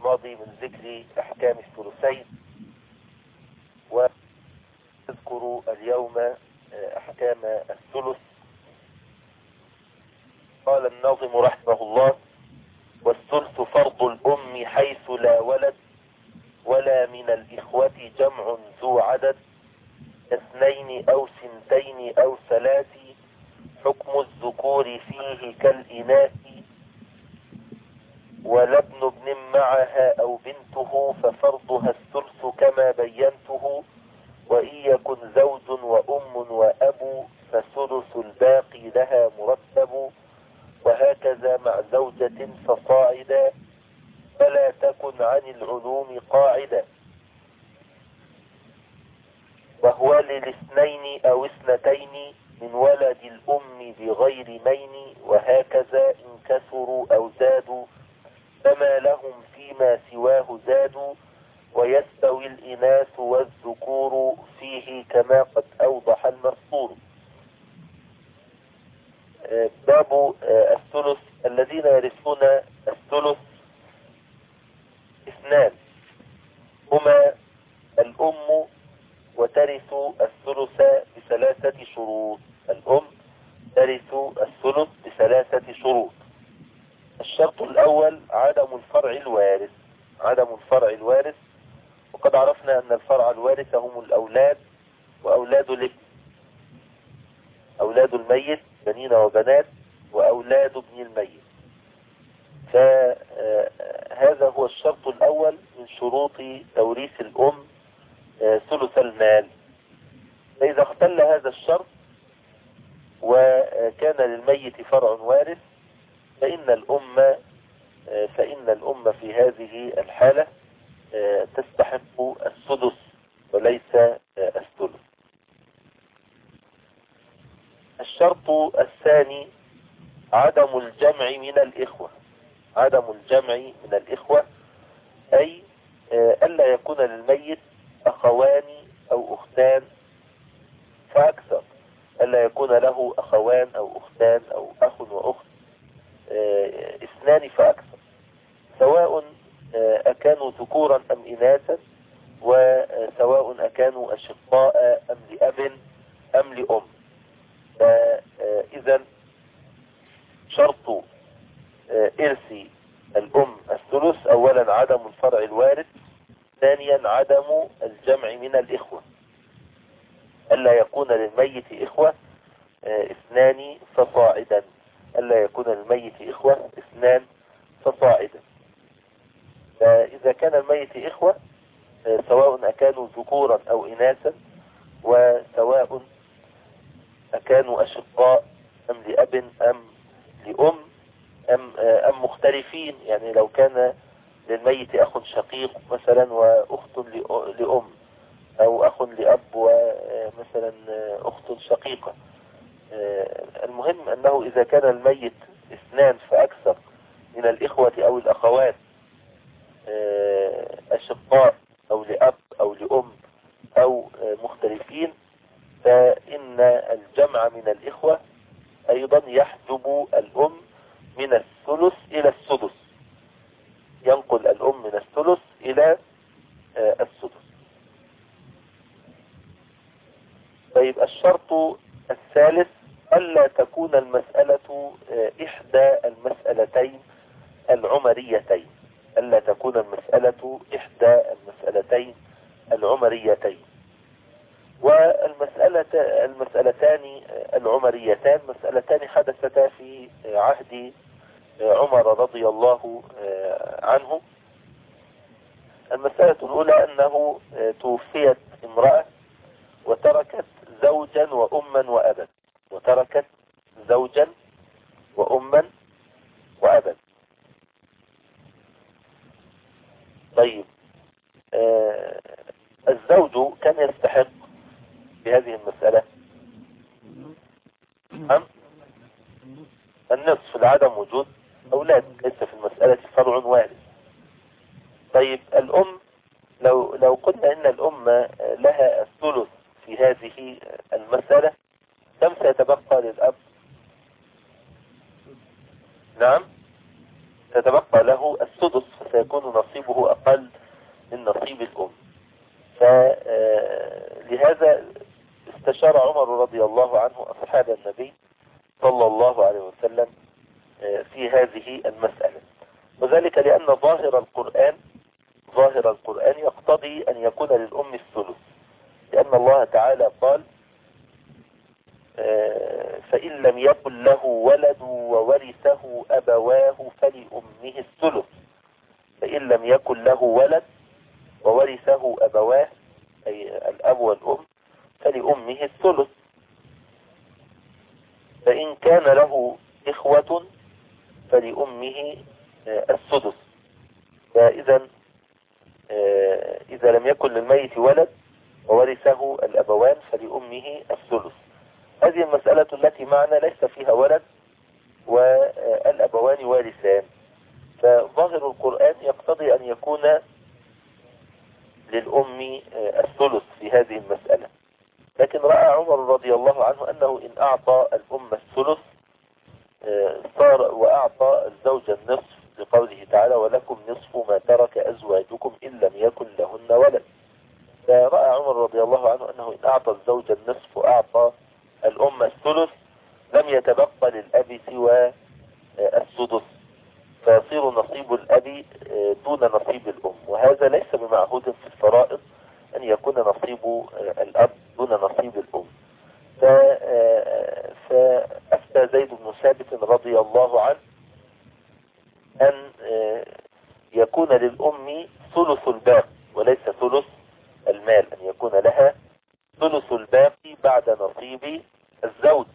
الماضي من ذكر أحكام الثلثين، ونذكر اليوم أحكام الثلث. قال الناظم رحمه الله: والثلث فرض الأم حيث لا ولد، ولا من الإخوة جمع ذو عدد، اثنين أو سنتين أو ثلاث، حكم الذكور فيه كالإناث، ولا ابن ابن معها أو بنته، ففرضها الثلث كما بينته، وإن يكن زوج وأم وأب، فثلث الباقي لها مرتب، وهكذا مع زوجة فصاعدا، فلا تكن عن العلوم قاعدة، وهو للاثنين أو اثنتين من ولد الأم بغير مين، وهكذا إن كثروا أو زادوا، فما لهم فيما سواه زادوا، ويستوي الإناث والذكور فيه كما قد أوضح المذكور. باب الثلث. الذين يرثون الثلث اثنان، هما الأم، وترث الثلث بثلاثة شروط. الأم ترث الثلث بثلاثة شروط. الشرط الأول عدم الفرع الوارث. عدم الفرع الوارث، وقد عرفنا أن الفرع الوارث هم الأولاد وأولاد الابن، أولاد الميت بنين وبنات، وأولاد ابن الميت. فهذا هو الشرط الأول من شروط توريث الأم ثلث المال. فإذا اختل هذا الشرط وكان للميت فرع وارث، فإن الأم في هذه الحالة تستحق السدس وليس الثلث. الشرط الثاني عدم الجمع من الإخوة. عدم الجمع من الإخوة أي ألا يكون للميت أخوان أو أختان فأكثر، ألا يكون له أخوان أو أختان أو أخ وأخت اثنان فأكثر، سواء أكانوا ذكورا أم إناثا، وسواء أكانوا أشقاء أم لأب أم لأم. فإذا شرط إرث الأم الثلث: أولا عدم الفرع الوارث، ثانيا عدم الجمع من الإخوة، ألا يكون للميت إخوة اثنان فصاعدا، ألا يكون للميت إخوة اثنان فصاعدا. فإذا كان الميت إخوة سواء أكانوا ذكورا أو إناثا، وسواء أكانوا أشقاء أم لأب أم لأم أم مختلفين، يعني لو كان للميت أخ شقيق مثلا وأخت لأم، أو أخ لأب ومثلا أخت شقيقة. المهم أنه إذا كان الميت اثنان فأكثر من الإخوة أو الأخوات أشقاء أو لأب أو لأم أو مختلفين، فإن الجمع من الإخوة أيضا يحجب الأم من الثلث إلى السدس، ينقل الأم من الثلث إلى السدس. طيب الشرط الثالث ألا تكون المسألة إحدى المسألتين العمريتين. ألا تكون المسألة إحدى المسألتين العمريتين. والمسألتان العمريتان مسألتان حدثتا في عهد عمر رضي الله عنه. المسألة الأولى أنه توفيت امرأة وتركت زوجا وأما وأبا، وتركت زوجا وأما وأبا. طيب الزوج كان يستحق بهذه المسألة النصف لعدم وجود أولاد، ليس في المسألة فرع وارث. طيب الأم، لو قلنا إن الأم لها الثلث في هذه المسألة، كم سيتبقى للأب؟ نعم، سيتبقى له السدس، فيكون نصيبه أقل من نصيب الأم. فلهذا استشار عمر رضي الله عنه أصحاب النبي صلى الله عليه وسلم في هذه المسألة، وذلك لأن ظاهر القرآن يقتضي أن يكون للأم الثلث، لأن الله تعالى قال فإن لم يكن له ولد وورثه أبواه فلأمه الثلث. فإن لم يكن له ولد وورثه أبواه أي الأب والأم فلأمه الثلث. فإن كان له إخوة فلأمه السدس. فإذا إذا لم يكن للميت ولد وورثه الأبوان فلأمه الثلث. هذه المسألة التي معنا ليس فيها ولد والأبوان وارثان، فظاهر القرآن يقتضي أن يكون للأم الثلث في هذه المسألة. لكن رأى عمر رضي الله عنه أنه إن أعطى الأم الثلث صار وأعطى الزوج النصف لقوله تعالى ولكم نصف ما ترك أزواجكم إن لم يكن لهن ولد. فرأى عمر رضي الله عنه أنه إن أعطى الزوج النصف وأعطى الأم الثلث لم يتبقى للأب سوى السدس، فيصير نصيب الأب دون نصيب الأم، وهذا ليس بمعهود في الفرائض أن يكون نصيب الأب دون نصيب الأم. فأفتى زيد بن ثابت رضي الله عنه أن يكون للأم ثلث الباقي وليس ثلث المال، أن يكون لها ثلث الباقي بعد نصيب الزوج.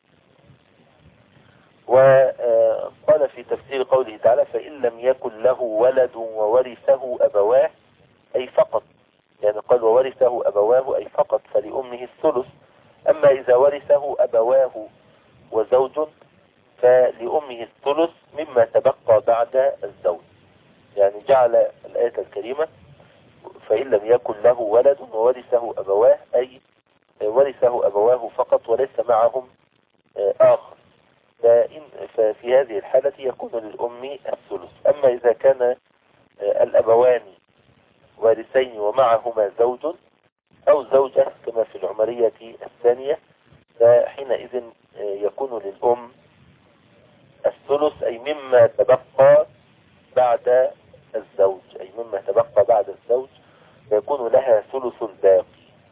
وقال في تفسير قوله تعالى فإن لم يكن له ولد وورثه أبواه أي فقط، يعني قال وورثه أبواه أي فقط فلأمه الثلث. أما إذا ورثه أبواه وزوج فلأمه الثلث مما تبقى بعد الزوج. يعني جعل الآية الكريمة فإن لم يكن له ولد وورثه أبواه أي ورثه أبواه فقط وليس معهم آخر، ففي هذه الحالة يكون للأم الثلث. أما إذا كان الأبوان وارثين ومعهما زوج أو زوجة كما في العمرية الثانية فحينئذ يكون للأم الثلث أي مما تبقى بعد الزوج، أي مما تبقى بعد الزوج فيكون لها ثلث الباقي،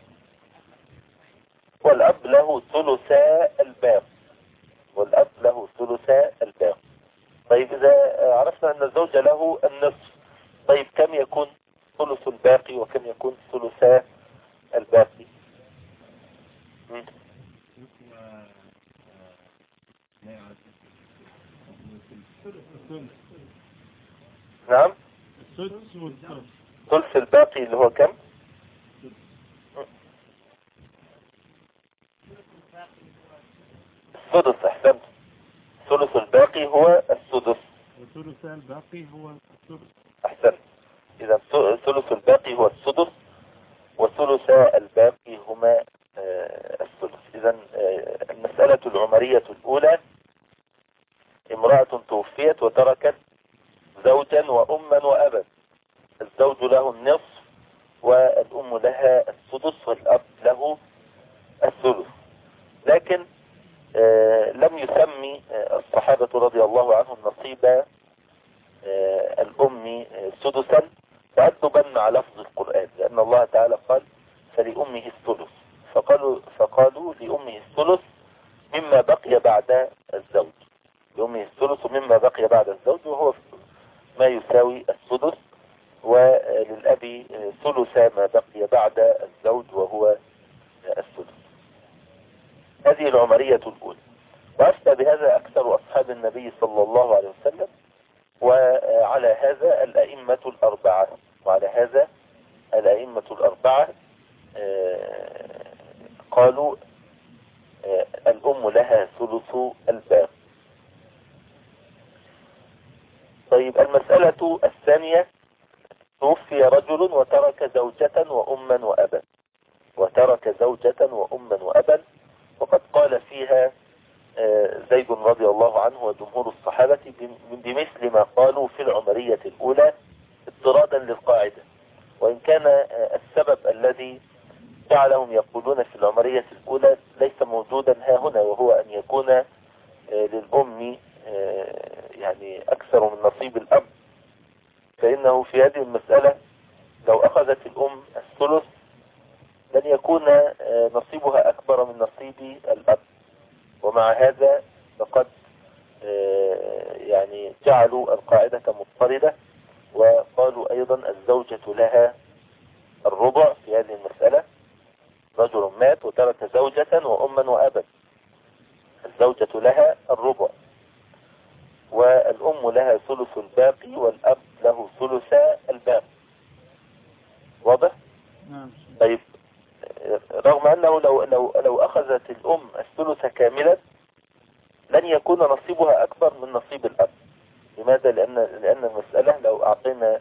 والأب له ثلثا الباقي، والأب له ثلثا الباقي. طيب إذا عرفنا أن الزوج له النصف، طيب كم يكون ثلث الباقي وكم يكون ثلثا الباقي؟ نعم ثلث الباقي اللي هو كم؟ السدس. احسنت، ثلث الباقي هو السدس وثلث الباقي هو السدس. احسنت، اذا ثلث الباقي هو السدس وثلث الباقي هما الثلث. اذا المسألة العمرية الأولى امرأة توفيت وتركت زوجا وأما وأبا، الزوج له النصف والأم لها السدس والأب له الثلث. لكن لم يسمي الصحابة رضي الله عنهم نصيب الأم سدسا تأدبا مع لفظ القرآن، لأن الله تعالى قال فلأمه الثلث، فقالوا لأمه الثلث مما بقي بعد الزوج، لأمه الثلث مما بقي بعد الزوج وهو ما يساوي السدس، وللأب ثلث ما بقي بعد الزوج وهو السدس. هذه العمرية الأولى، وأفتى بهذا أكثر أصحاب النبي صلى الله عليه وسلم، وعلى هذا الأئمة الأربعة، قالوا الأم لها ثلث الباقي. طيب المسألة الثانية توفي رجل وترك زوجة وأما وأبا، وقد قال فيها زيد رضي الله عنه وجمهور الصحابة بمثل ما قالوا في العمرية الأولى للقاعدة. وإن كان السبب الذي جعلهم يقولون في العمرية الأولى ليس موجودا ها هنا، وهو أن يكون للأم يعني أكثر من نصيب الأب، فإنه في هذه المسألة لو أخذت الأم الثلث لن يكون نصيبها أكبر من نصيب الأب. ومع هذا فقد يعني جعلوا القاعدة مضطردة، وقالوا أيضا الزوجة لها الربع في هذه المسألة. رجل مات وترك زوجة وأما وأبا، الزوجة لها الربع، والأم لها ثلث الباقي، والأب له ثلث الباقي. واضح؟ طيب، رغم أنه لو أخذت الأم الثلث كاملا لن يكون نصيبها أكبر من نصيب الأب. لماذا؟ لأن المسألة لو أعطينا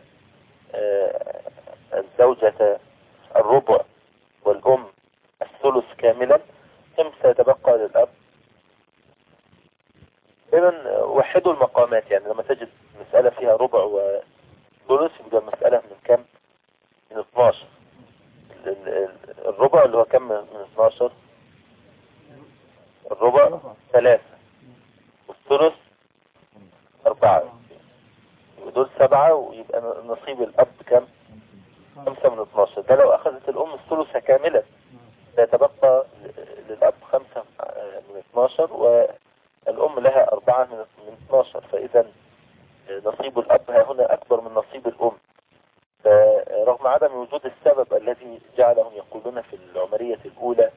الزوجة الربع والأم الثلث كاملا كم سيتبقى للأب؟ إذن وحدوا المقامات، يعني لما تجد مسألة فيها ربع وثلث يبقى المسألة من كم؟ من 12. الربع اللي هو كم من 12؟ الربع 3 والثلث 4، ودول 7، ويبقى نصيب الأب كم؟ 5 من 12. ده لو أخذت الأم الثلث كاملا سيتبقى للأب 5 من 12، والأم لها 4 من 12. فإذا نصيب الأب ها هنا أكبر من نصيب الأم. فرغم عدم وجود السبب الذي جعلهم يقولون في العمرية الأولى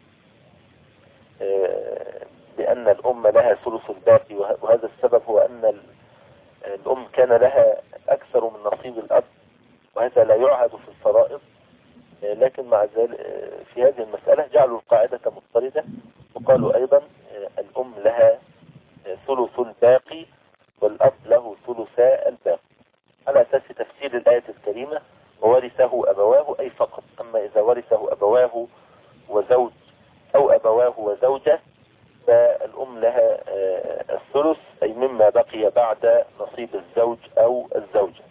بأن الأم لها ثلث الباقي، وهذا السبب هو أن الأم كان لها أكثر من نصيب الأب، وهذا لا يعهد في الفرائض، لكن مع ذلك في هذه المسألة جعلوا القاعدة مضطردة، وقالوا أيضا الأم لها ثلث الباقي والأب له ثلث الباقي، على أساس تفسير الآية الكريمة وورثه أبواه أي فقط. أما إذا ورثه أبواه وزوج أو أبواه وزوجة فالأم لها الثلث، أي مما بقي بعد نصيب الزوج أو الزوجة.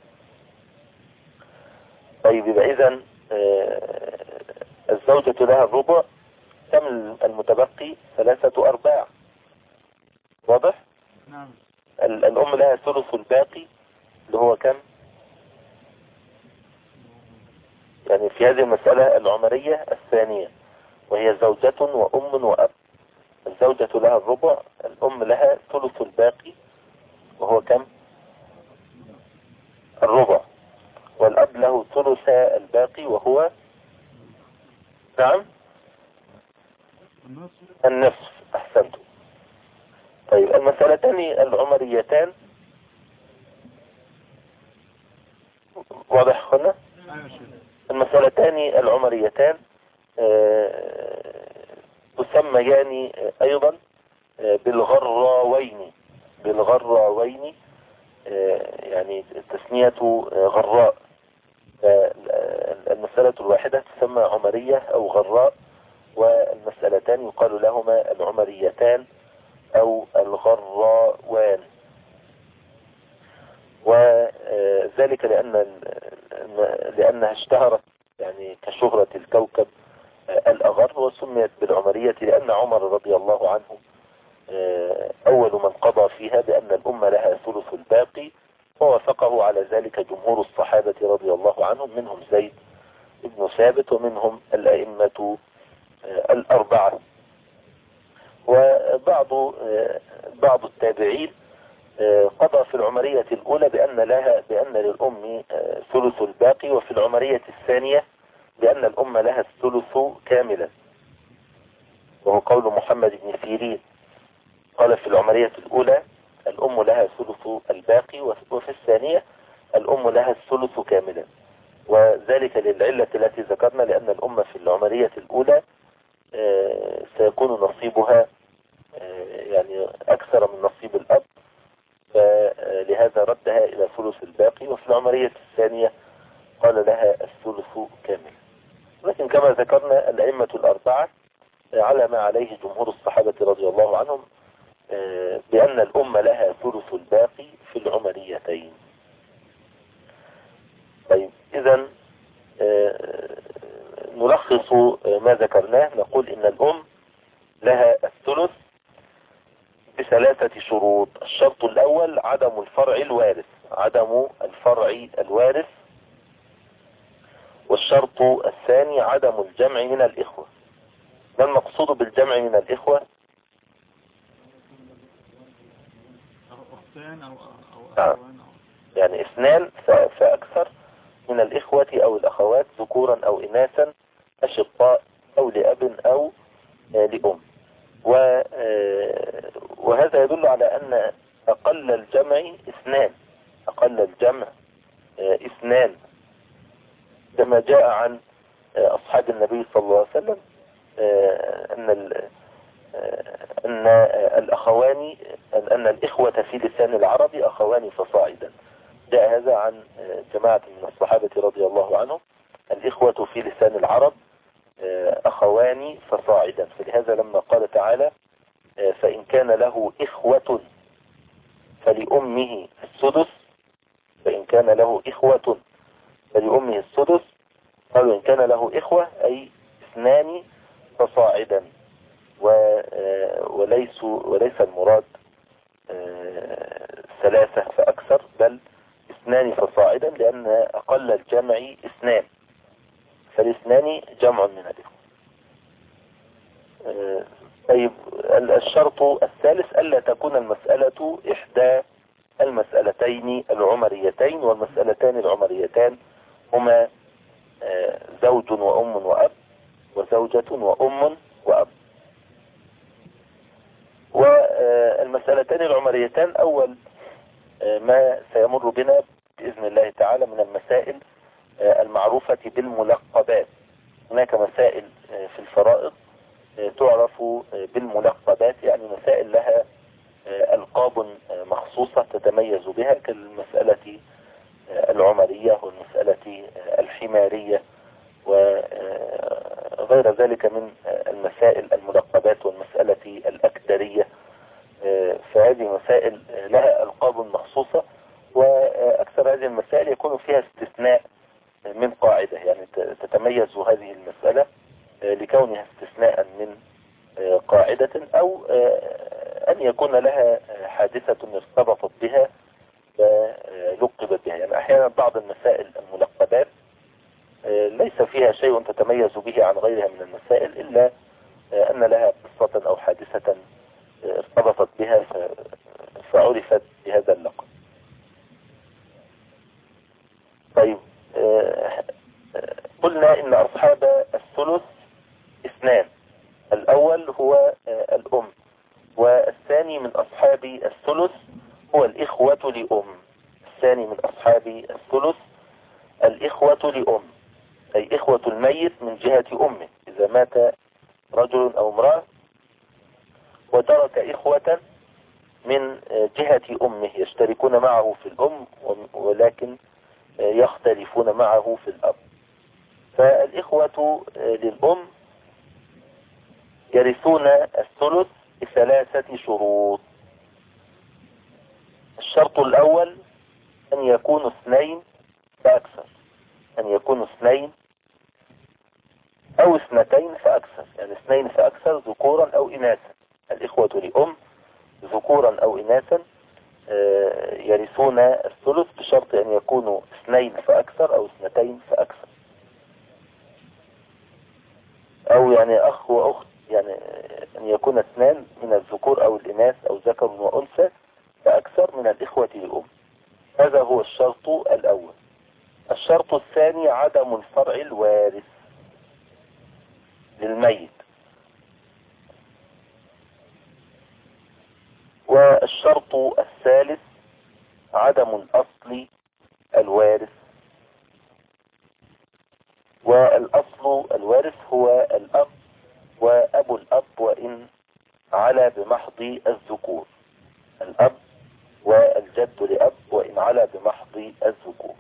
طيب، يبقى إذن الزوجة لها الربع، كم المتبقي؟ 3/4. واضح؟ نعم. الأم لها ثلث الباقي اللي هو كم؟ يعني في هذه المسألة العمرية الثانية، وهي زوجة وأم وأب، الزوجة لها الربع، الأم لها ثلث الباقي وهو كم؟ الربع، والأب له ثلث الباقي وهو نعم النصف. أحسنتم. طيب، المسألتان العمريتان واضح هنا؟ المسألتان العمريتان تسميان أيضا بالغراوين، يعني تسمية غراء. المسألة الواحدة تسمى عمرية أو غراء، والمسألتان يقال لهما العمريتان أو الغراوان. وذلك لأنها اشتهرت يعني كشهرة الكوكب الأغر، وسميت بالعمرية لأن عمر رضي الله عنه أول من قضى فيها بأن الأمة لها ثلث الباقي، ووافقه على ذلك جمهور الصحابة رضي الله عنهم، منهم زيد بن ثابت ومنهم الأئمة الأربعة. وبعض التابعين قضى في العمرية الأولى بأن للأم ثلث الباقي، وفي العمرية الثانية بأن الأم لها الثلث كاملا، وهو قول محمد بن سيرين، قال في العمرية الأولى الأم لها ثلث الباقي، وفي الثانية الأم لها الثلث كاملا، وذلك للعلة التي ذكرنا، لأن الأم في العمرية الأولى سيكون نصيبها يعني أكثر من نصيب الأب، فلهذا ردها إلى ثلث الباقي، وفي العمرية الثانية قال لها الثلث كامل. لكن كما ذكرنا الأئمة الأربعة على ما عليه جمهور الصحابة رضي الله عنهم بأن الأمة لها ثلث الباقي في العمريتين. طيب، إذن نلخص ما ذكرناه، نقول إن الأم لها الثلث بثلاثة شروط. الشرط الأول عدم الفرع الوارث، عدم الفرع الوارث. والشرط الثاني عدم الجمع من الإخوة. ما المقصود بالجمع من الإخوة؟ أختان أو أخوان يعني اثنان فأكثر من الإخوة أو الأخوات ذكورا أو إناثا، أشقاء أو لأب أو لأم. وهذا يدل على أن أقل الجمع اثنان، أقل الجمع اثنان، كما جاء عن أصحاب النبي صلى الله عليه وسلم أن الأخوان، أن الإخوة في لسان العرب أخوان فصاعدا. جاء هذا عن جماعة من الصحابة رضي الله عنهم. الإخوة في لسان العرب أخوان فصاعدا، فلهذا لما قال تعالى فإن كان له إخوة فلأمه السدس، فإن كان له إخوة فلأمه السدس، قالوا إن كان له إخوة أي اثنان فصاعدا، وليس المراد ثلاثة فأكثر، بل اثنان فصاعدا، لأن أقل الجمع اثنان، فالاثنان جمع من الإخوة. طيب الشرط الثالث ألا تكون المسألة إحدى المسألتين العمريتين، والمسألتان العمريتان هما زوج وأم وأب، وزوجة وأم وأب. والمسألتان العمريتان أول ما سيمر بنا بإذن الله تعالى من المسائل المعروفة بالملقبات. هناك مسائل في الفرائض تعرف بالملقبات، يعني مسائل لها ألقاب مخصوصة تتميز بها، كالمسألة العمرية والمسألة الحمارية وغير ذلك من المسائل الملقبات، والمسألة الأكدرية. فهذه مسائل لها ألقاب مخصوصة، وأكثر هذه المسائل يكون فيها استثناء من قاعدة، يعني تتميز هذه المسألة لكونها استثناء من قاعدة، أو أن يكون لها حادثة ارتبطت بها فلقبت بها. يعني أحيانا بعض المسائل الملقبات ليس فيها شيء تتميز به عن غيرها من المسائل، إلا أن لها قصة أو حادثة ارتبطت بها فعرفت بهذا اللقب. طيب قلنا إن أصحاب الثلث اثنان، الأول هو الأم، والثاني من أصحاب الثلث هو الإخوة لأم. الثاني من أصحاب الثلث الإخوة لأم، أي إخوة الميت من جهة أمه. إذا مات رجل أو امرأة وترك إخوة من جهة أمه يشتركون معه في الأم، ولكن يختلفون معه في الأب، فالإخوة للأم يرثون الثلث بثلاثة شروط. الشرط الأول أن يكونوا اثنين فأكثر، أن يكونوا اثنين أو اثنتين فأكثر، يعني اثنين فأكثر ذكورا أو إناثا. الإخوة لأم ذكورا أو إناثا يرثون الثلث بشرط أن يكونوا اثنين فأكثر أو اثنتين فأكثر، أو يعني أخ وأخت، يعني أن يكون اثنان من الذكور أو الإناث أو ذكر وأنثى فأكثر من الإخوة لأم. هذا هو الشرط الأول. الشرط الثاني عدم الفرع الوارث للميت. والشرط الثالث عدم الأصل الوارث. والأصل الوارث هو الأب وأبو الأب وإن على بمحض الذكور، الأب والجد لأب وإن على بمحض الذكور.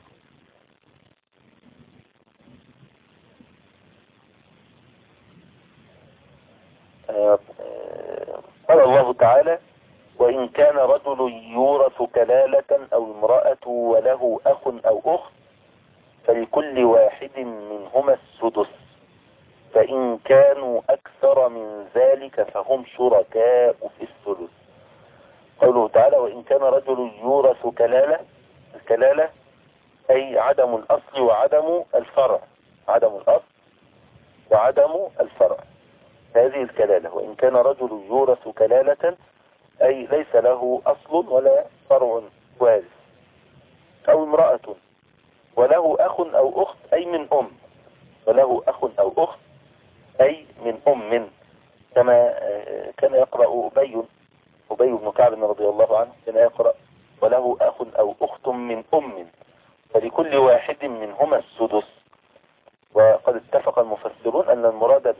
قال الله تعالى وإن كان رجل يورث كلالة أو امرأة وله أخ أو أخت فلكل واحد منهما السدس فإن كانوا أكثر من ذلك فهم شركاء في الثلث. قوله تعالى وإن كان رجل يورث كلالة، الكلالة أي عدم الأصل وعدم الفرع، عدم الأصل وعدم الفرع، هذه الكلالة. وإن كان رجل يورث كلالة أي ليس له أصل ولا فرع وارث، أو امرأة وله أخ أو أخت أي من أم، وله أخ أو أخت أي من أم، كما كان يقرأ أبي بن كعب رضي الله عنه، كان يقرأ وله أخ أو أخت من أم فلكل واحد منهما السدس. وقد اتفق المفسرون أن المراد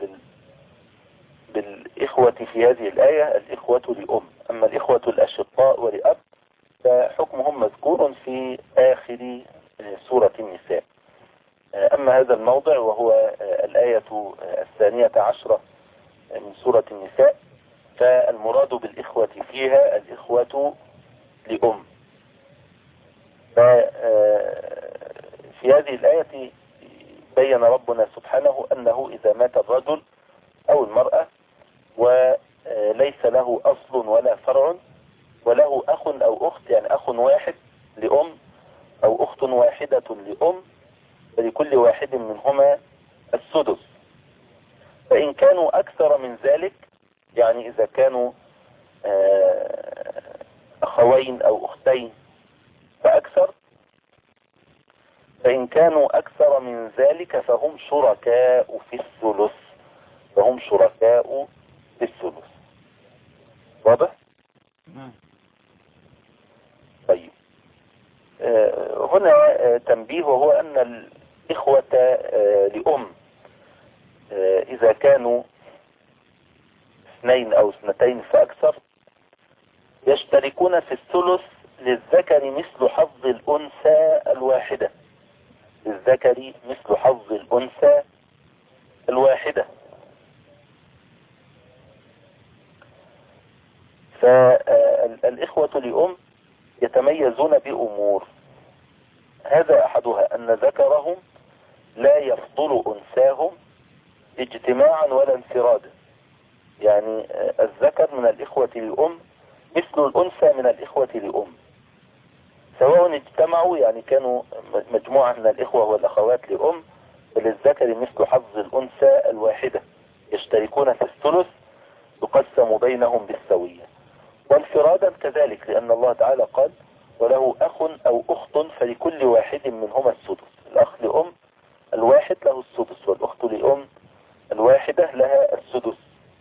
بالإخوة في هذه الآية الإخوة لأم، أما الإخوة الأشقاء ولأب فحكمهم مذكور في آخر سورة النساء. أما هذا الموضع وهو الآية 12 من سورة النساء فالمراد بالإخوة فيها الإخوة لأم. في هذه الآية بين ربنا سبحانه أنه إذا مات الرجل أو المرأة وليس له أصل ولا فرع وله أخ أو أخت، يعني أخ واحد لأم أو أخت واحدة لأم، فلكل واحد منهما السدس. فإن كانوا أكثر من ذلك، يعني إذا كانوا أخوين أو أختين فأكثر، فإن كانوا أكثر من ذلك فهم شركاء في الثلث، فهم شركاء في الثلث. واضح؟ طيب، هنا تنبيه، وهو أن الإخوة لأم إذا كانوا 2 أو 2 فأكثر يشتركون في الثلث للذكر مثل حظ الأنثى الواحدة، للذكر مثل حظ الأنثى الواحدة. فالإخوة لأم يتميزون بأمور، هذا أحدها أن ذكرهم لا يفضل أنثاهم اجتماعا ولا انفرادا، يعني الذكر من الإخوة لأم مثل الأنثى من الإخوة لأم، سواء اجتمعوا يعني كانوا مجموعة من الإخوة والأخوات لأم، فللذكر مثل حظ الأنثى الواحدة، يشتركون في الثلث يقسم بينهم بالسوية. وانفرادا كذلك، لأن الله تعالى قال وله أخ أو أخت فلكل واحد منهما السدس، الأخ لأم الواحد له السدس والأخت لأم الواحدة لها السدس.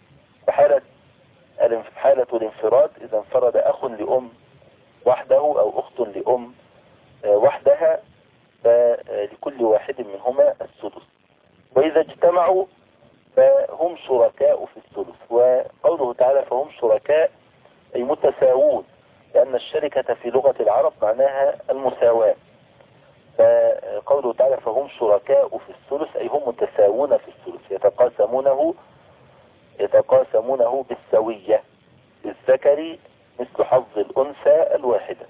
حالة الانفراد إذا انفرد أخ لأم وحده أو أخت لأم وحدها فلكل واحد منهما السدس. وإذا اجتمعوا فهم شركاء في الثلث. وقوله تعالى فهم شركاء أي متساوون، لأن الشركة في لغة العرب معناها المساواة، فقوله تعالى فهم شركاء في الثلث أي هم متساوون في الثلث، يتقاسمونه بالسوية، للذكر مثل حظ الأنثى الواحدة.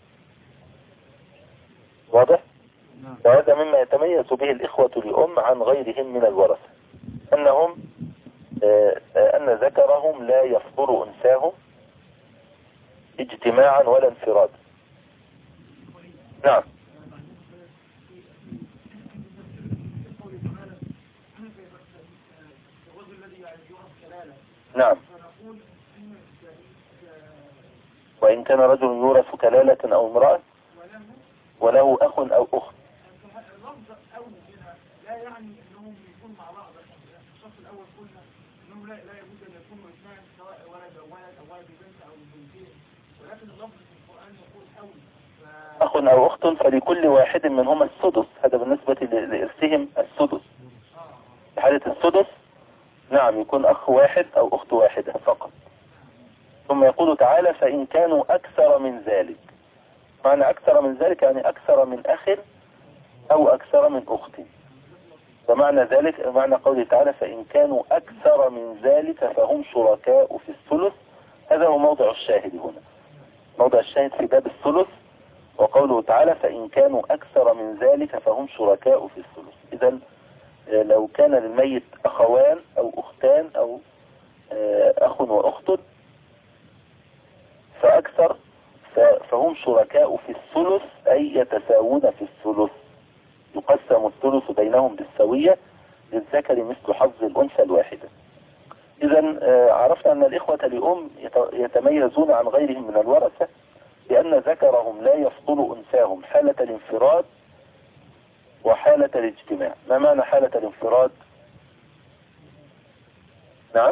واضح؟ وهذا مما يتميز به الإخوة لأم عن غيرهم من الورثة، أن ذكرهم لا يفضل أنثاهم اجتماعا ولا انفرادا. نعم. نعم. وإن كان رجل يورث كلالة أو امرأة وله أخ أو أخت، لا يعني انهم يكونوا مع بعض. الشخص الاول قلنا انهم لا يجوز ان يكونوا اثنان، سواء ولد او ولد او ولد بنت او بنتين، ولكن اللفظ في القران يقول أخ أو أخت فلكل واحد منهما السدس، هذا بالنسبة لإرثهم السدس. في حالة السدس نعم يكون أخ واحد أو أخت واحدة فقط. ثم يقول تعالى فإن كانوا أكثر من ذلك، معنى أكثر من ذلك يعني أكثر من أخ أو أكثر من أخت، فمعنى ذلك معنى قوله تعالى فإن كانوا أكثر من ذلك فهم شركاء في الثلث. هذا هو موضع الشاهد هنا، موضع الشاهد في باب الثلث وقوله تعالى فإن كانوا أكثر من ذلك فهم شركاء في الثلث. إذن لو كان للميت أخوان أو أختان أو أخ وأخت فأكثر فهم شركاء في الثلث، أي يتساوون في الثلث، يقسم الثلث بينهم بالسوية للذكر مثل حظ الأنثى الواحدة. إذن عرفنا أن الإخوة لأم يتميزون عن غيرهم من الورثة بأن ذكرهم لا يفضل أنثاهم حالة الانفراد وحالة الاجتماع. ما معنى حالة الانفراد؟ نعم،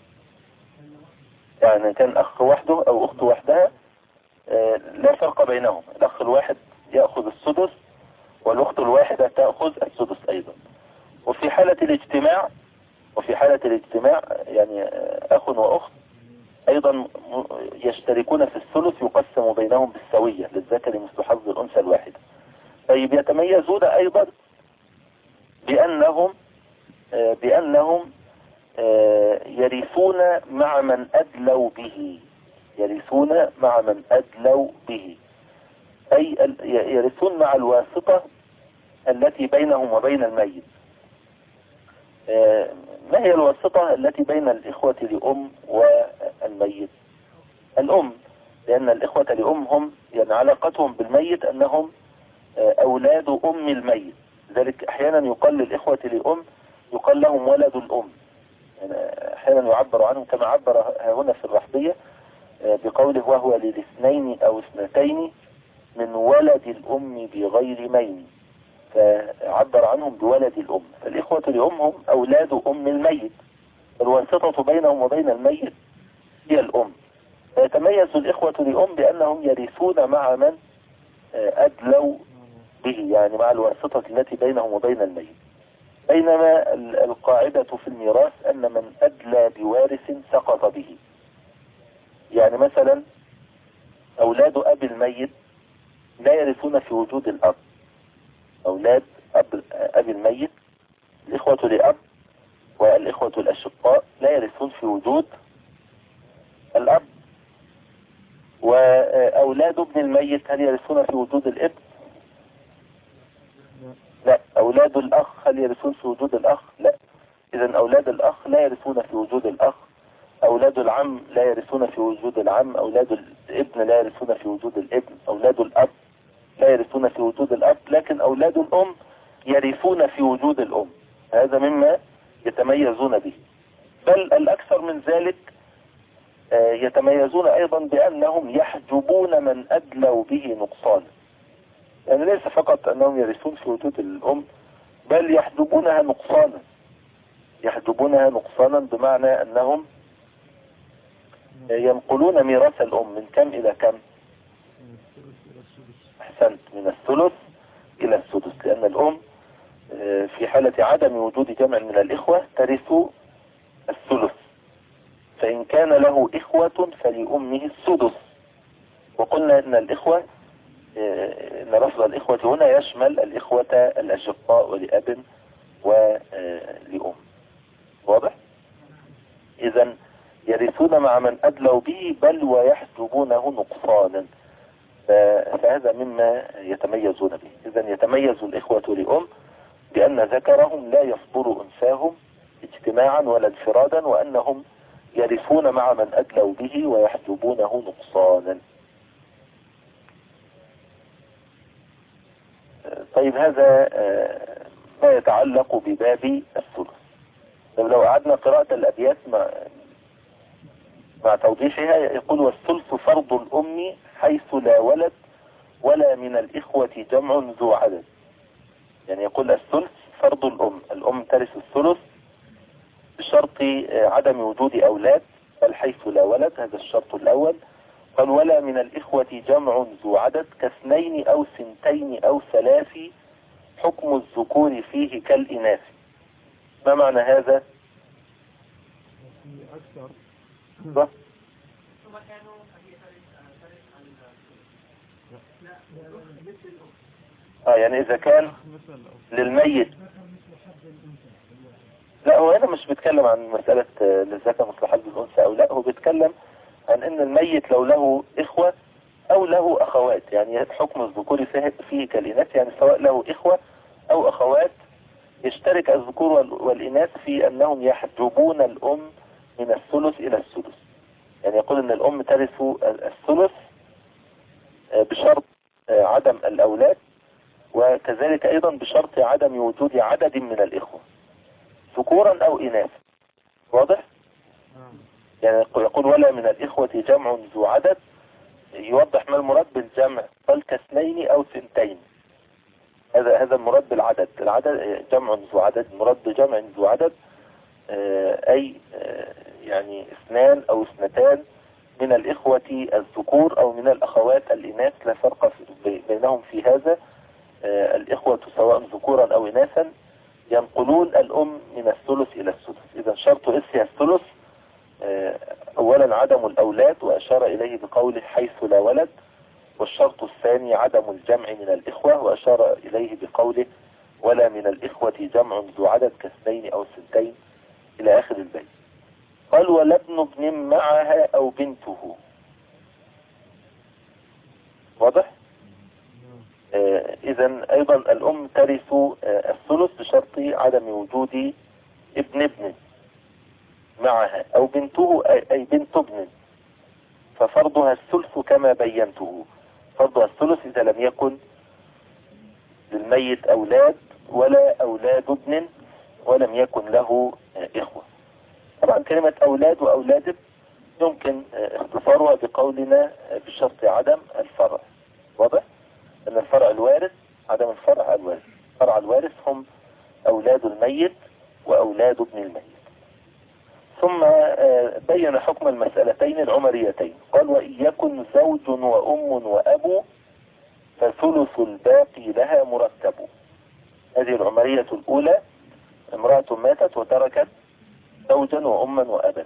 يعني كان أخ وحده أو أخت وحدها لا فرق بينهم، الأخ الواحد يأخذ السدس والأخت الواحدة تأخذ السدس أيضا. وفي حالة الاجتماع يعني أخ وأخت أيضا يشتركون في الثلث، يقسم بينهم بالسوية للذكر مثل حظ الأنثى الواحدة. طيب يتميزون أيضا بأنهم يرثون مع من أدلوا به، أي يرثون مع الواسطة التي بينهم وبين الميت. ما هي الواسطة التي بين الإخوة لأم والميت؟ الأم، لأن الإخوة لأم هم يعني علاقتهم بالميت أنهم أولاد أم الميت، ذلك أحيانا يقال للإخوة لأم يقال لهم ولد الأم، يعني أحيانا يعبر عنهم كما عبر هنا في الرحبية بقوله وهو للاثنين أو اثنتين من ولد الأم بغير مين، فعبر عنهم بولد الأم. فالإخوة لأم هم أولاد أم الميت، الواسطة بينهم وبين الميت هي الأم. فيتميز الإخوة لأم بأنهم يرثون مع من أدلوا به، يعني مع الواسطة التي بينهم وبين الميت. بينما القاعدة في الميراث أن من أدلى بوارث سقط به. يعني مثلا أولاد أبي الميت لا يرثون في وجود الأب، أولاد أبي الميت الإخوة لأب والإخوة الأشقاء لا يرثون في وجود الأب. وأولاد ابن الميت هل يرثون في وجود الابن؟ لا. أولاد الأخ هل يرثون في وجود الأخ؟ لا. إذن أولاد الأخ لا يرثون في وجود الأخ. أولاد العم لا يرثون في وجود العم. أولاد الابن لا يرثون في وجود الابن. أولاد الأب لا يرثون في وجود الأب. لكن أولاد الأم يرثون في وجود الأم، هذا مما يتميزون به. بل الأكثر من ذلك يتميزون أيضا بأنهم يحجبون من أدلوا به نقصانا، يعني ليس فقط أنهم يرثون في وجود الأم بل يحجبونها نقصانا بمعنى أنهم ينقلون ميراث الأم من كم إلى كم؟ أحسنت، من الثلث إلى السدس، لأن الأم في حالة عدم وجود جمع من الإخوة ترث الثلث، فإن كان له إخوة فلأمه السدس. وقلنا إن الإخوة إن لفظ الإخوة هنا يشمل الإخوة الأشقاء ولأب ولأم. واضح؟ إذن يرثون مع من أدلوا به بل ويحجبونه نقصانا، فهذا مما يتميزون به. إذن يتميز الإخوة لأم بأن ذكرهم لا يفضل أنثاهم اجتماعا ولا انفرادا، وأنهم يرثون مع من أدلوا به ويحجبونه نقصانا. طيب هذا ما يتعلق بباب الثلث. لو أعدنا قراءة الأبيات مع توضيحها يقول والثلث فرض الأم حيث لا ولد ولا من الإخوة جمع ذو عدد. يعني يقول الثلث فرض الأم ترث الثلث بشرط عدم وجود أولاد بل حيث لا ولد، هذا الشرط الأول. قال ولا من الإخوة جمع ذو عدد كاثنين أو سنتين أو ثلاث حكم الذكور فيه كالإناث. ما معنى هذا؟ يعني إذا كان للميت، لا هو هنا مش بيتكلم عن مسألة للذكر مثل حظ الأنثى أو لا، هو بيتكلم عن إن الميت لو له إخوة أو له أخوات، يعني حكم الذكور فيه كالإناث، يعني سواء له إخوة أو أخوات يشترك الذكور والإناث في أنهم يحجبون الأم من الثلث إلى السدس. يعني يقول أن الأم ترث الثلث بشرط عدم الأولاد، وكذلك أيضا بشرط عدم وجود عدد من الإخوة ذكورا أو إناثا. واضح؟ يعني يقول ولا من الإخوة جمع ذو عدد، يوضح ما المراد بالجمع، قال كاثنين أو ثنتين. هذا المراد بالعدد، العدد جمع ذو عدد، المراد بجمع ذو عدد أي يعني اثنان أو اثنتان من الإخوة الذكور أو من الأخوات الإناث، لا فرق بينهم في هذا. الإخوة سواء ذكورا أو إناثا ينقلون الأم من الثلث إلى السدس. إذا شرط إرثها الثلث أولا عدم الأولاد، وأشار إليه بقوله حيث لا ولد، والشرط الثاني عدم الجمع من الإخوة، وأشار إليه بقوله ولا من الإخوة جمع ذو عدد كاثنين أو ثنتين إلى آخر البيت. قال ولا ابن ابن معها أو بنته. واضح؟ إذن أيضا الأم ترث الثلث بشرط عدم وجود ابن معها أو بنته أي بنت ابن، ففرضها الثلث كما بينته. فرضها الثلث إذا لم يكن للميت أولاد ولا أولاد ابن ولم يكن له إخوة. طبعا كلمة أولاد وأولاد ابن يمكن اختصارها بقولنا بشرط عدم الفرع. واضح؟ أن الفرع الوارث عدم الفرع الوارث. فرع الوارث هم أولاد الميت وأولاد ابن الميت. ثم بين حكم المسألتين العمريتين. قال وإن يكن زوج وأم وأب فثلث الباقي لها مرتب. هذه العمرية الأولى، امرأة ماتت وتركت زوجا وأما وأبا،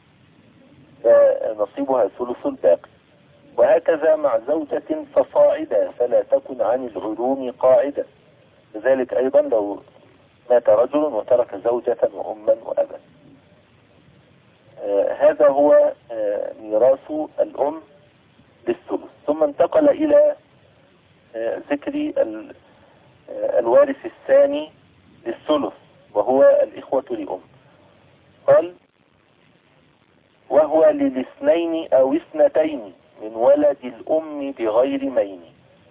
فنصيبها ثلث الباقي. وهكذا مع زوجة فصاعدا فلا تكن عن العلوم قاعدة. لذلك أيضا لو مات رجل وترك زوجة وأما وأبا، هذا هو ميراث الأم بالثلث. ثم انتقل إلى ذكر الوارث الثاني للثلث وهو الإخوة لأم. قال وهو للاثنين أو اثنتين من ولد الأم بغير مين.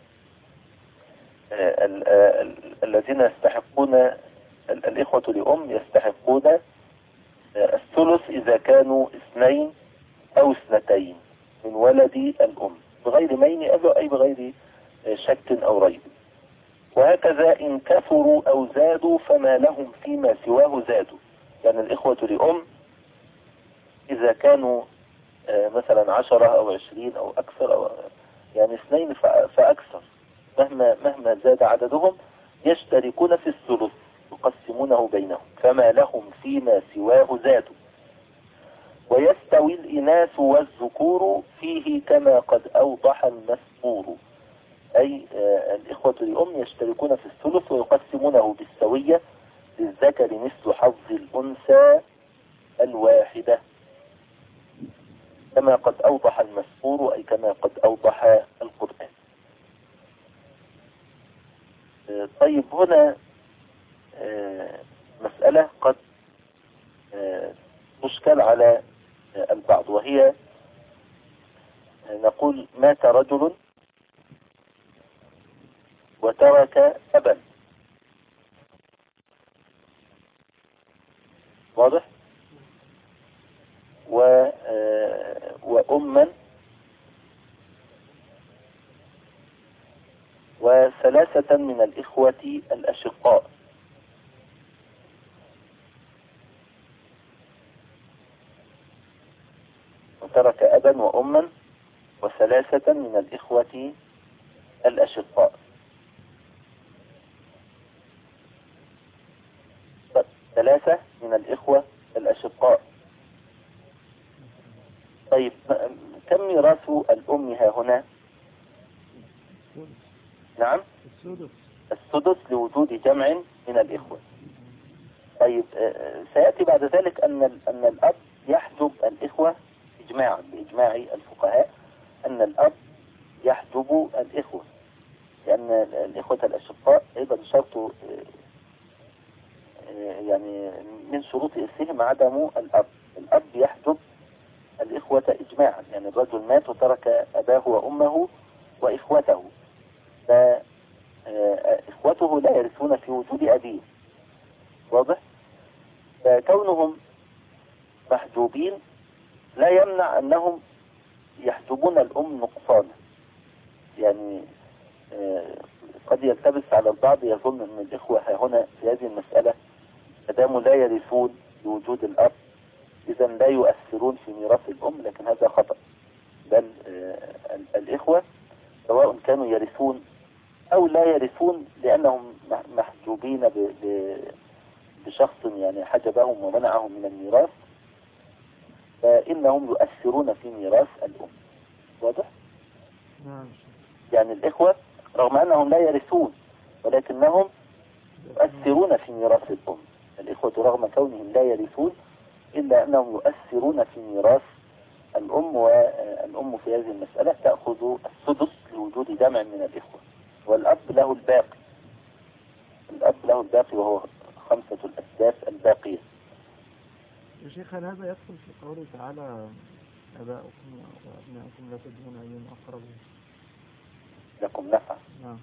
الذين يستحقون الإخوة لأم يستحقون الثلث إذا كانوا اثنين أو اثنتين من ولد الأم بغير مين أي بغير شك أو ريب. وهكذا إن كثروا أو زادوا فما لهم فيما سواه زادوا. يعني الإخوة لأم إذا كانوا مثلا 10 أو 20 أو أكثر أو يعني 2 فأكثر، مهما زاد عددهم يشتركون في الثلث يقسمونه بينهم، فما لهم فيما سواه زادوا. ويستوي الإناث والذكور فيه كما قد أوضح المسطور. أي الإخوة لأم يشتركون في الثلث ويقسمونه بالسوية، للذكر مثل حظ الأنثى الواحدة كما قد أوضح المسطور، أي كما قد أوضح القرآن. طيب هنا مسألة قد تشكل على البعض، وهي نقول مات رجل وترك أبا. واضح؟ وأما وثلاثة من الإخوة الأشقاء. وترك أبا وأما وثلاثة من الإخوة الأشقاء. 3 من الإخوة الأشقاء. طيب كم ميراث الأم ها هنا؟ نعم السدس لوجود جمع من الإخوة. طيب سيأتي بعد ذلك أن الأب يحجب الإخوة بإجماع الفقهاء، أن الأب يحجب الإخوة، لأن الإخوة الأشقاء أيضا شرط يعني من شروط إرثهم عدم الأب. الأب يحجب الإخوة إجماعا، يعني الرجل مات وترك أباه وأمه وإخوته، فإخوته لا يرثون في وجود أبيه. واضح؟ فكونهم محجوبين لا يمنع أنهم يحجبون الأم نقصانا. يعني قد يلتبس على البعض يظن أن الإخوة هنا في هذه المسألة مادام لا يرثون بوجود الأب إذا لا يؤثرون في ميراث الأم، لكن هذا خطأ. بل الإخوة سواء كانوا يرثون أو لا يرثون لأنهم محجوبين بشخص يعني حجبهم ومنعهم من الميراث، فإنهم يؤثرون في ميراث الأم. واضح؟ يعني الإخوة رغم أنهم لا يرثون ولكنهم يؤثرون في ميراث الأم. الإخوة رغم كونهم لا يرثون إلا أنهم يؤثرون في ميراث الأم، والأم في هذه المسألة تأخذ السدس لوجود جمع من الإخوة، والأب له الباقي. الأب له الباقي وهو 5 الأسداس الباقية. يا شيخ هل هذا يدخل في قوله تعالى أباؤكم وأبناؤكم لا تدرون أيهم أقرب لكم نفع؟ نعم.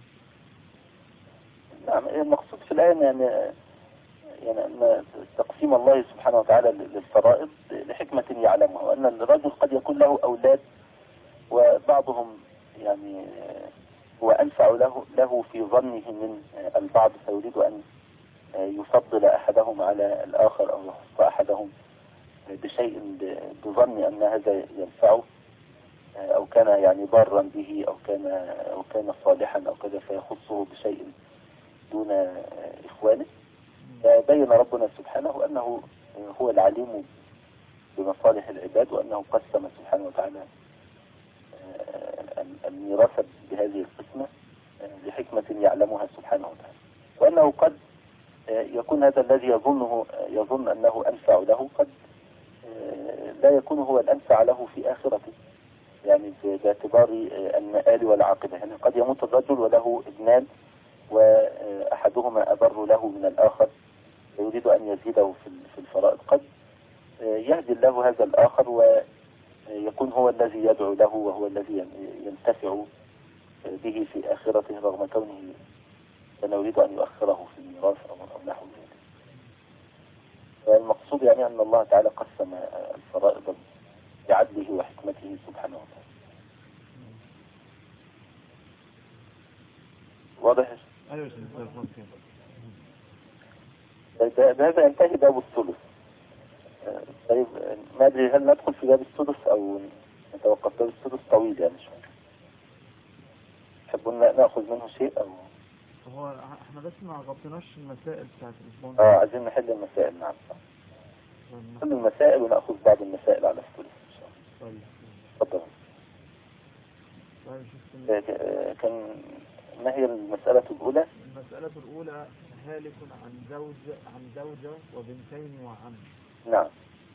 نعم، المقصود في الآية يعني أن تقسيم الله سبحانه وتعالى للفرائض لحكمة يعلمها، وأن الرجل قد يكون له أولاد وبعضهم يعني هو أنفع له في ظنه من البعض، فيريد أن يفضل أحدهم على الآخر أو يخص أحدهم بشيء بظن أن هذا ينفعه، أو كان يعني ضارا به أو كان صالحا أو كذا، فيخصه بشيء دون إخوانه. بين ربنا سبحانه أنه هو العليم بمصالح العباد، وأنه قسم سبحانه وتعالى الميراث بهذه القسمة لحكمة يعلمها سبحانه وتعالى، وأنه قد يكون هذا الذي يظن أنه أنفع له قد لا يكون هو الأنفع له في آخرته، يعني باعتبار المآل والعاقبة. يعني قد يموت الرجل وله ابنان وأحدهما أبر له من الآخر يريد أن يزيده في الفرائض، قد يهدي الله هذا الآخر ويكون هو الذي يدعو له وهو الذي ينتفع به في آخرته، رغم كونه كان يريد أن يؤخره في الميراث أو نحو ذلك. فالمقصود يعني أن الله تعالى قسم الفرائض بعدله وحكمته سبحانه وتعالى. واضح؟ أيوة. بهذا ينتهي باب الثلث. طيب ما أدري هل ندخل في باب السدس أو نتوقف؟ باب السدس طويل يعني شوية، تحبون نأخذ منه شيء أو؟ هو احنا بس ما غطيناش المسائل بتاعت الاسبوع. عايزين نحل المسائل. نعم، نحل المسائل ونأخذ بعض المسائل على الثلث إن شاء الله. طيب. تفضل. كان ما هي المسألة الأولى؟ المسألة الأولى هالك عن زوجة وبنتين وعم. نعم.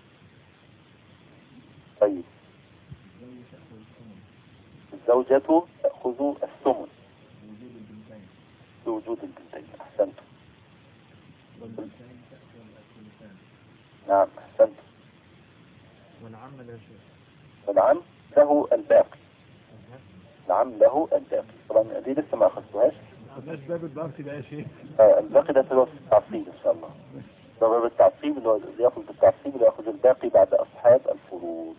طيب الزوجة تأخذ الثمن بوجود البنتين. أحسنت. نعم أحسنت. والعم لا شيء. والعم له الباقي. العم له الباقي. طبعا دي لسه ما أخذتهاش. خدناش باب الباقي ده يا شيخ. الباقي ده في التعصيب إن شاء الله. ده باب التعصيب اللي هو اللي يأخذ بالتعصيب اللي يأخذ الباقي بعد أصحاب الفروض.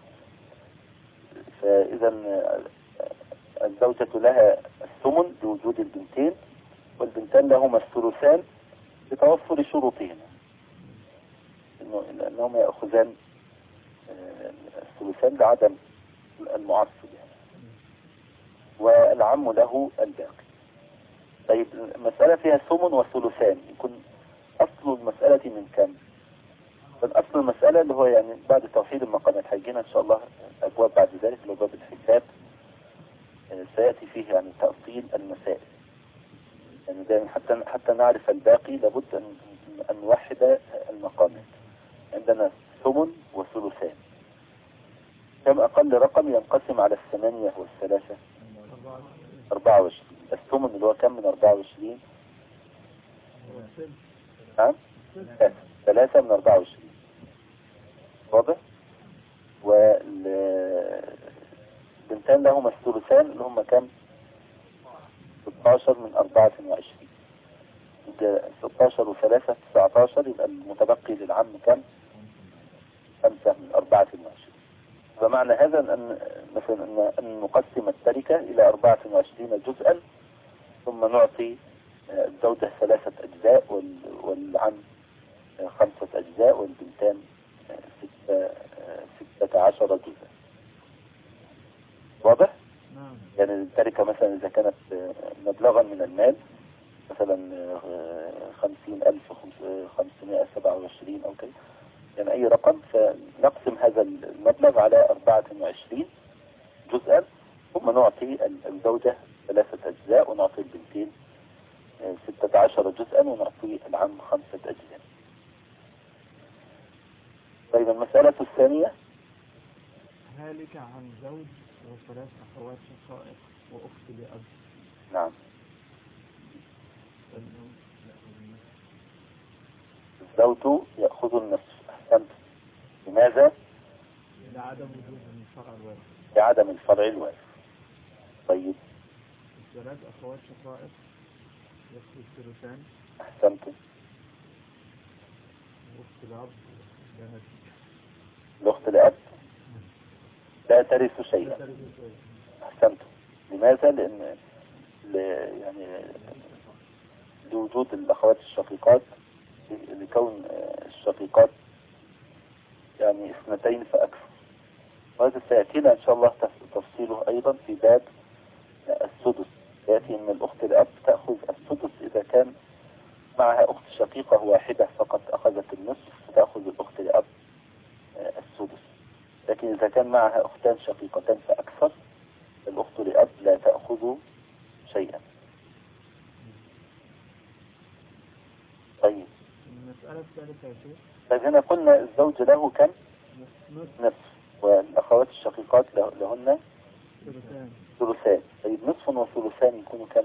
فإذا الزوجة لها الثمن بوجود البنتين، والبنتان لهما الثلثان بتوفر شروطهما، لأنهم يأخذان الثلثان لعدم المعصب يعني. والعم له الباقي. طيب المسألة فيها ثمن وثلثان، يكون أصل المسألة من كم؟ أصل المسألة اللي هو يعني بعد توحيد المقامات هيجينا إن شاء الله أبواب بعد ذلك، اللي هو باب الحساب سيأتي فيه يعني تأصيل المسائل. يعني دائما حتى نعرف الباقي لابد أن نوحد المقامات. عندنا ثمن وثلثان، كم أقل رقم ينقسم على 8 والثلاثة 24. الثمن اللي هو كم من 24؟ نعم 3 من 24. واضح؟ والبنتان لهما الثلثان اللي هم كم؟ 16 من 24. 16 و3 19 يبقى المتبقي للعم كم؟ 5 من 24. فمعنى هذا أن مثلا أن نقسم التركة إلى 24 جزءا، ثم نعطي الزوجة 3 أجزاء والعم 5 أجزاء والبنتان 16 جزءا. واضح؟ يعني التركة مثلا إذا كانت مبلغا من المال مثلا 50,527 أو كذا، يعني أي رقم، فنقسم هذا المبلغ على 24 جزءا، ثم نعطي الزوجة 3 أجزاء ونعطي البنتين 16 جزءا ونعطي العم 5 أجزاء. طيب المسألة الثانية، هالك عن زوج وثلاث أخوات شقائق وأخت لأب. نعم. الزوج يأخذ النصف. أحسنت. لماذا؟ لعدم وجود الفرع الوارث. لعدم الفرع الوارث. طيب الثلاث أخوات شقائق يأخذ الثلثان. أحسنت. وأخت لأب الأخت لأب لا ترث شيئا. أحسنت. لماذا؟ لأن يعني لوجود الأخوات الشقيقات، لكون الشقيقات يعني 2 فأكثر، وهذا سيأتينا إن شاء الله تفصيله أيضا في باب السدس. يأتي أن الأخت الأب تأخذ السدس إذا كان معها أخت شقيقة واحدة فقط أخذت النصف، فتأخذ الأخت الأب السدس. لكن إذا كان معها أختان شقيقتان فأكثر، الأخت لأب لا تأخذ شيئا. طيب المسألة الثالثة يا شيخ. طيب هنا قلنا الزوج له كم؟ نصف، والأخوات الشقيقات لهن ثلثان. طيب نصف وثلثان يكونوا كم؟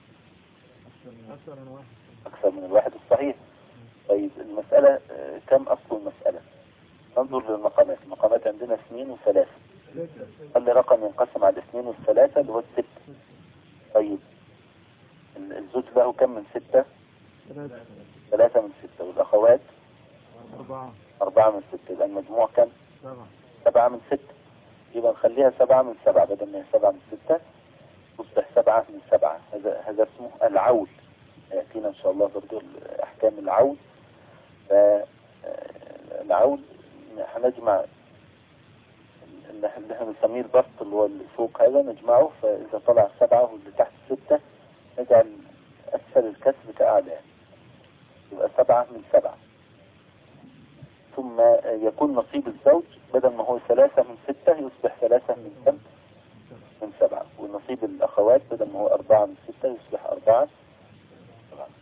أكثر من الواحد الصحيح. طيب المسألة كم أصل المسألة؟ ننظر للمقامات. المقامات عندنا 2 و3. خلي رقم ينقسم على 2 و3 اللي هو 6. طيب الزوج له كم من 6؟ 3 من 6. والأخوات 4 من 6. يبقى المجموع كم؟ 7 من 6. يبقى نخليها 7 من 7 بدل ما هي 7 من 6 تصبح 7 من 7. هذا اسمه العول. يأتينا إن شاء الله برضو أحكام العول. العول هنجمع اللي احنا بنسميه البسط اللي هو اللي فوق هذا، نجمعه، فإذا طلع 7 واللي تحت 6 نجعل أسفل الكسر كأعلى، يبقى 7 من 7. ثم يكون نصيب الزوج بدل ما هو 3 من 6 يصبح 3 من كم؟ من 7. ونصيب الأخوات بدل ما هو 4 من 6 يصبح 4 من 7.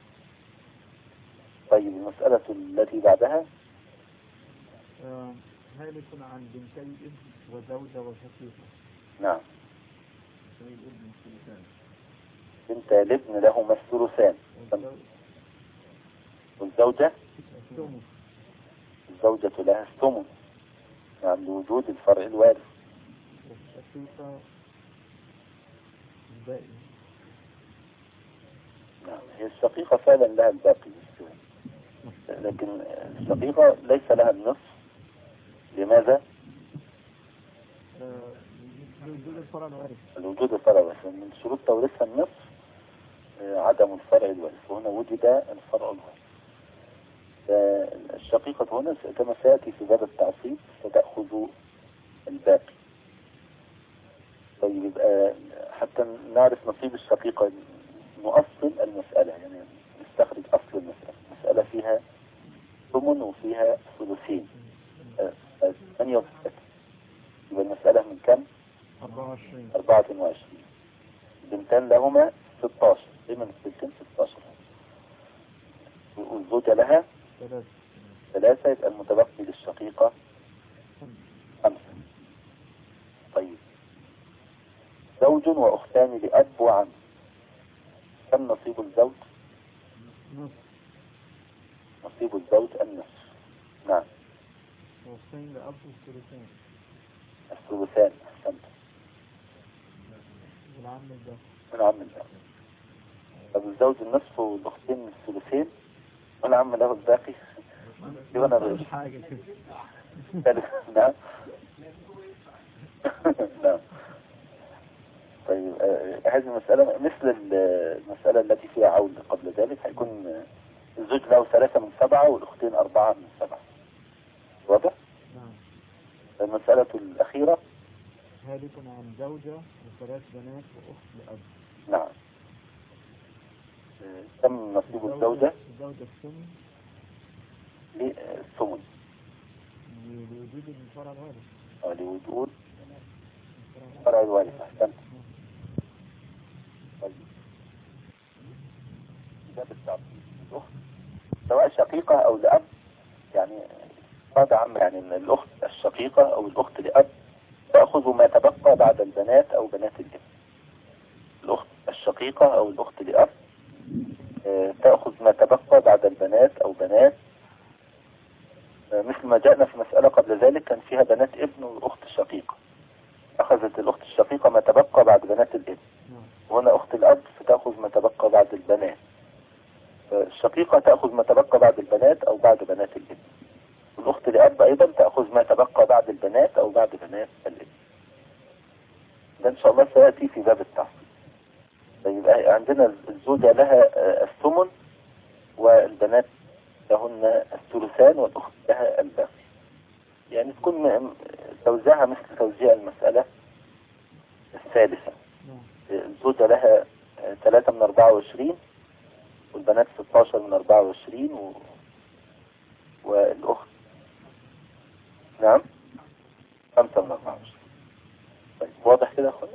طيب المسألة التي بعدها، هل يكون عن بنتي ابن وزوجة وشقيقة. نعم. بنت الابن لهما الثلثان والزوجة الزوجة لها الثمن، يعني لوجود الفرع الوارث. والشقيقة الباقي. نعم هي الشقيقة فعلا لها الباقي، لكن الشقيقة ليس لها النصف. لماذا؟ لوجود الفرع الوارث. الوجود الفرع الوارث من شروط توريثها النصف عدم الفرع الوارث، وهنا وجد الفرع الوارث. الشقيقة هنا كما سيأتي في باب التعصيب ستأخذ الباقي. طيب يبقى حتى نعرف نصيب الشقيقة نؤصل المسألة، يعني نستخرج أصل المسألة. المسألة فيها ثمن وفيها ثلثين 8 و6. يبقى المسألة من كم؟ 24. بنتان لهما 16. دايما البنتين 16. والزوجة لها 3. يبقى المتبقي للشقيقة 5. طيب زوج زوج وأختان لأب وعم، كم نصيب الزوج؟ نص. نصيب الزوج النصف. نعم. وأختين لأب والثلثين. الثلثان. أحسنت. والعم الباقي. والعم الباقي. طب الزوج النصف والأختين الثلثين والعم له الباقي. يبقى أنا حاجة كده. نعم. نعم. طيب هذه المسألة مثل المسألة التي فيها عول قبل ذلك، هيكون الزوج له 3 من 7 والأختين 4 من 7. واضح؟ نعم. المسألة الأخيرة هالك عن زوجة وثلاث بنات وأخت لأب. نعم. كم نصيب الزوجة؟ الزوجة الثمن. للثمن. لوجود الفرع الوارث. لوجود فرع الوارث. أحسنت. طيب باب التعصيب الأخت سواء شقيقة أو لأب، يعني بعد عم، يعني الأخت الشقيقة أو الأخت لأب تأخذ ما تبقى بعد البنات أو بنات الابن. الأخت الشقيقة أو الأخت لأب تأخذ ما تبقى بعد البنات أو بنات، مثل ما جاءنا في مسألة قبل ذلك كان فيها بنات ابن وأخت شقيقة، أخذت الأخت الشقيقة ما تبقى بعد بنات الابن. وهنا أخت الأب فتأخذ ما تبقى بعد البنات. الشقيقة تأخذ ما تبقى بعد البنات أو بعد بنات الابن. والأخت لأب أيضا تأخذ ما تبقى بعد البنات أو بعد بنات الابن. ده إن شاء الله سيأتي في باب التعصيب. يبقى عندنا الزوجة لها الثمن والبنات لهن الثلثان والأخت لها الباقي، يعني تكون توزيعها مثل توزيع المسألة الثالثة. الزوجة لها 3 من 24 والبنات 16 من 24 والأخت نعم 5 من 24. طيب واضح كده يا أخواني؟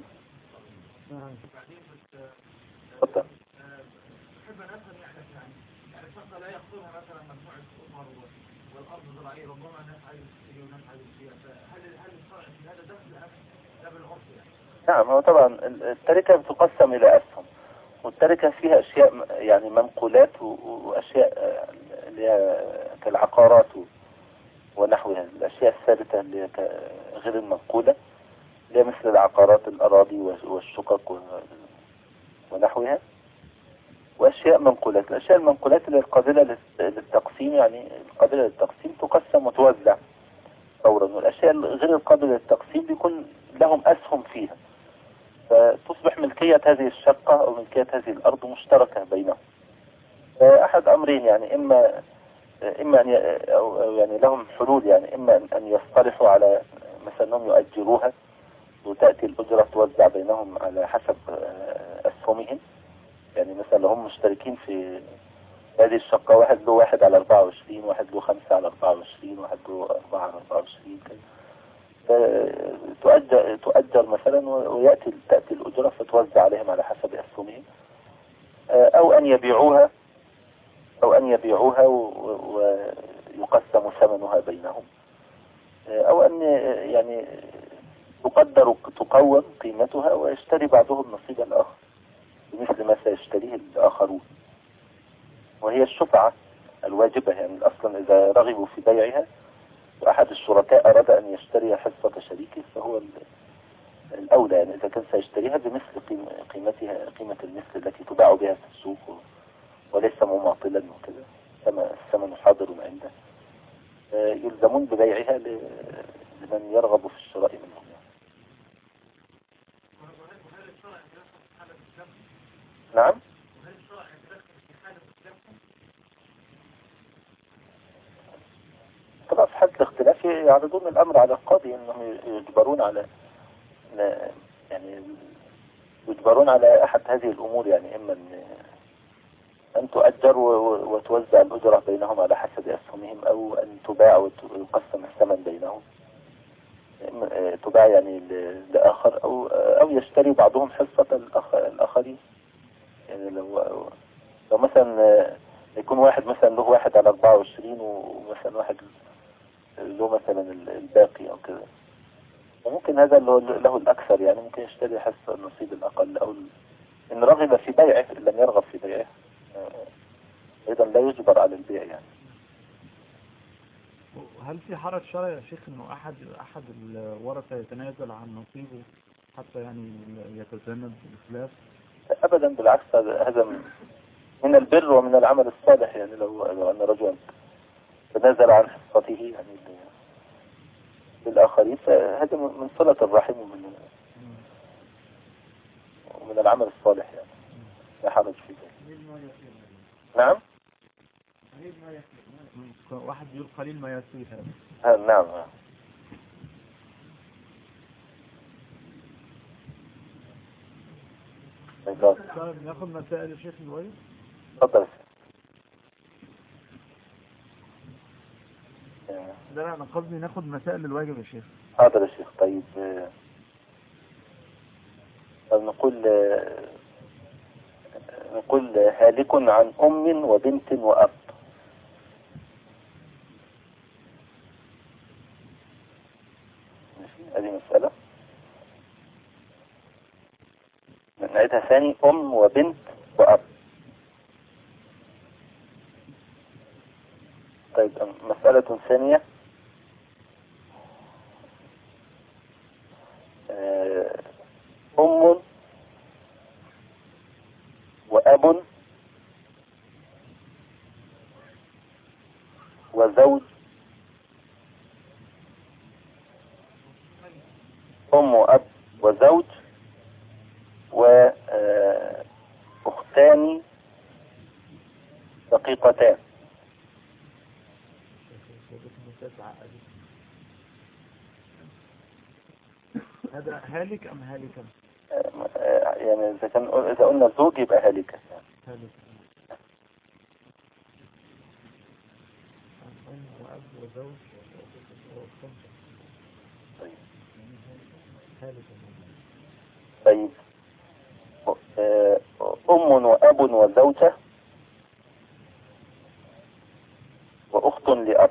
اتفضل. بحب أن أفهم يعني الشخص لا يقصرها مثلا مجموعة أسر والأرض زراعية، ربما ناس عايز تشتري وناس عايز تشتري، هل الشرع في هذا دخل أم لا بالعرف يعني؟ نعم، هو طبعا التركة بتقسم إلى أسهم، والتركة فيها أشياء يعني منقولات وأشياء اللي هي كالعقارات ونحوها، الأشياء الثابتة اللي هي غير المنقولة اللي هي مثل العقارات الأراضي والشقق ونحوها، وأشياء منقولات. الأشياء المنقولات اللي القابلة للتقسيم، يعني القابلة للتقسيم تقسم وتوزع فورا، والأشياء غير القابلة للتقسيم بيكون لهم أسهم فيها، فتصبح ملكية هذه الشقة أو ملكية هذه الأرض مشتركة بينهم. فأحد أمرين، يعني إما أن أو يعني لهم حلول، يعني إما أن يصطلحوا على مثلا أنهم يؤجروها وتأتي الأجرة توزع بينهم على حسب أسهمهم. يعني مثلا لو هم مشتركين في هذه الشقة، واحد له 1 على 24، واحد له 5 على 24، واحد له 4 على 24 كده، تؤجر مثلا تأتي الأجرة فتوزع عليهم على حسب أسهمهم، أو أن يبيعوها ويقسم ثمنها بينهم، أو أن يعني تقوم قيمتها ويشتري بعضهم نصيب الآخر بمثل ما سيشتريه الآخرون. وهي الشفعة الواجبة، يعني أصلا إذا رغبوا في بيعها وأحد الشركاء أراد أن يشتري حصة شريكه فهو الأولى، يعني إذا كان سيشتريها بمثل قيمتها، قيمة المثل التي تباع بها في السوق وليس مماطلا وكذا كما الثمن حاضر عنده، يلزمون ببيعها لمن يرغب في الشراء منهم. نعم. طبعا في حالة الاختلاف يعرضون الأمر على القاضي أنهم يجبرون على أحد هذه الأمور، يعني إما أن تؤجر وتوزع الأجرة بينهم على حسب أسهمهم، أو أن تباع ويقسم الثمن بينهم، تباع يعني لآخر، أو يشتري بعضهم حصة الآخرين. يعني لو مثلا يكون واحد مثلا له 1 على 24 ومثلا واحد له مثلا الباقي أو كده، وممكن هذا له الأكثر، يعني ممكن يشتري حسب النصيب الأقل، أو إن رغب في بيعه إن لم يرغب في بيعه أيضا لا يجبر على البيع يعني. هل في حرج شرعي يا شيخ انه احد الورثة يتنازل عن نصيبه حتى يعني يتجنب الخلاف؟ أبدا، بالعكس، هذا من البر ومن العمل الصالح، يعني لو أن رجلا تنازل عن حصته يعني للآخرين، فهذا من صلة الرحم ومن العمل الصالح، يعني لا حرج في ذلك. نعم، واحد يقول قليل ما يسير نعم نعم. طيب ناخد مسائل الشيخ الوالي. تفضل. لا انا قصدي ناخد مسائل الواجب يا شيخ. حاضر يا شيخ. طيب نقول هالك عن أم وبنت وأب. هذه مسألة نعيدها ثاني: أم وبنت وأب. طيب مسألة ثانية: أم وأب وزوج. أم وأب وزوج وأختان شقيقتان. هذا هالك أم هالكا؟ يعني إذا قلنا زوج يبقى هالكا. هالك أم وأب وزوج وأختان. طيب أم وأب وزوجة وأخت لأب.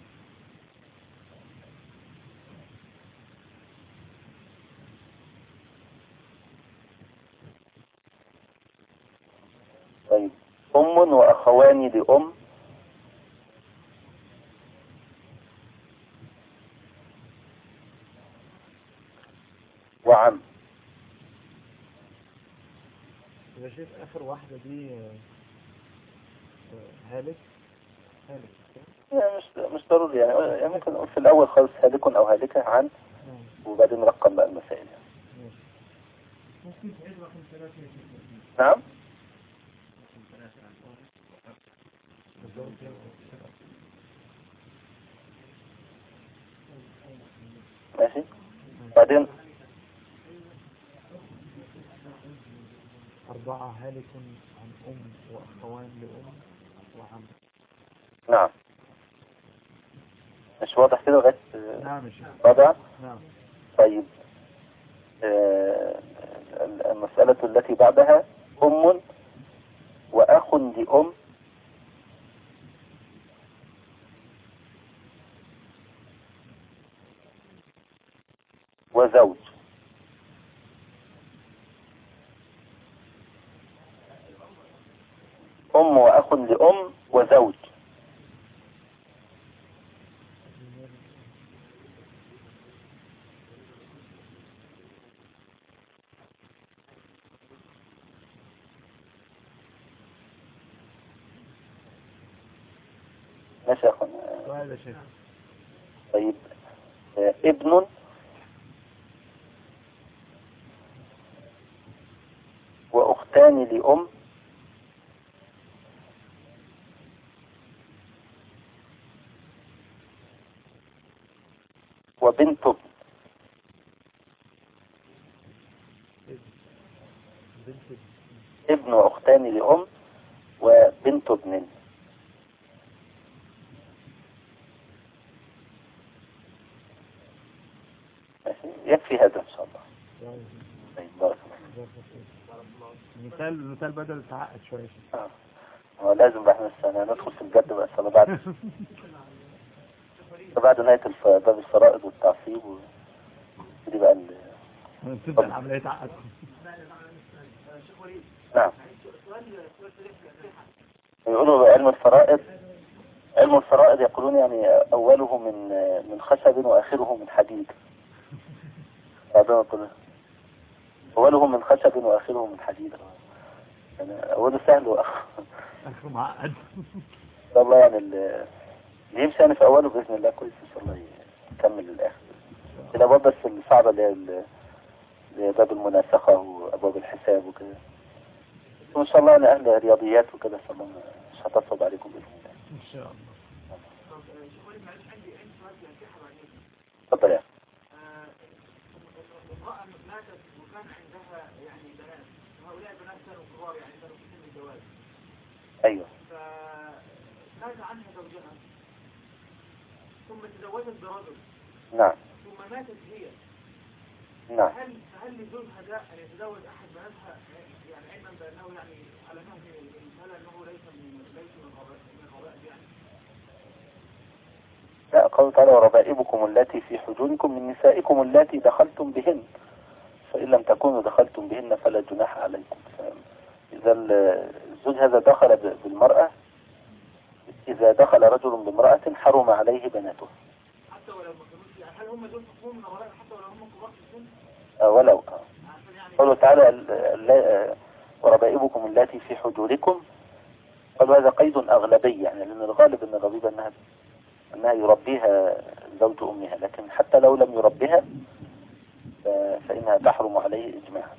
طيب أم وأخوان لأم وعم. يا شيخ آخر واحدة دي هالك يعني مش ضروري، يعني ممكن نقول في الأول خالص هالك أو هالكة عن، وبعدين نرقم بقى المسائل يعني. نعم. ماشي. بعدين 4 هالك عن أم وأخوان لأم وعم. نعم. مش واضح كده لغاية؟ نعم يا شيخ. رابعة. نعم. طيب المسألة التي بعدها: أم وأخ لأم وزوج. أم وأخ لأم وزوج. ماشي يا أخوان. سؤال يا شيخ. طيب ابن وأختان لأم وبنت ابن. ابن وأختان لأم وبنت ابن. يكفي هذا إن شاء الله. طيب بارك الله. مثال بدل التعقد شوية. هو لازم بقى احنا ندخل في الجد بقى بعد نهاية باب الفرائض والتعصيب دي بقى تبدأ العملية تعقد. شيخ وليد نعم. سؤال سريع في الأسئلة. يقولوا علم الفرائض يقولون يعني أوله من خشب وآخره من حديد. بعدين يقول أوله من خشب وآخره من حديد. يعني أوله سهل آخره معقد. والله يعني اللي يمشي يعني في أوله بإذن الله كويس إن شاء الله يكمل للآخر. كده برضه بس الصعبة اللي هي باب المناسخة وأبواب الحساب وكده. وإن شاء الله أنا أهل رياضيات وكده إن شاء الله مش هتصعب عليكم بإذن الله. إن شاء الله. طب شيخ وليد معلش عندي سؤال في الأسئلة بعدين. اتفضل يا امرأة ماتت وكان عندها يعني بنات، وهؤلاء البنات كانوا كبار يعني كانوا في سن الجواز. أيوه. فمات عنها زوجها ثم تزوجت برجل. نعم. ثم ماتت هي. نعم. فهل لزوجها ده أن يتزوج أحد بناتها يعني علما بأنه يعني على أنه هل أنه ليس من الغرائب يعني؟ لا، قال تعالى وربائبكم التي في حجوركم من نسائكم التي دخلتم بهن فإن لم تكونوا دخلتم بهن فلا جناح عليكم. إذا الزوج هذا دخل بالمرأة، إذا دخل رجل بامرأة حرم عليه بناته حتى ولو ما كانوش يعني، هل هم دول حكم من الغرائب حتى ولو هم كبار في السن؟ ولو قالوا تعالى وربائبكم التي في حجوركم، قالوا هذا قيد أغلبي يعني، لأن الغالب أن الربيبة أنها يربيها زوج أمها، لكن حتى لو لم يربيها فإنها تحرم عليه إجماعا.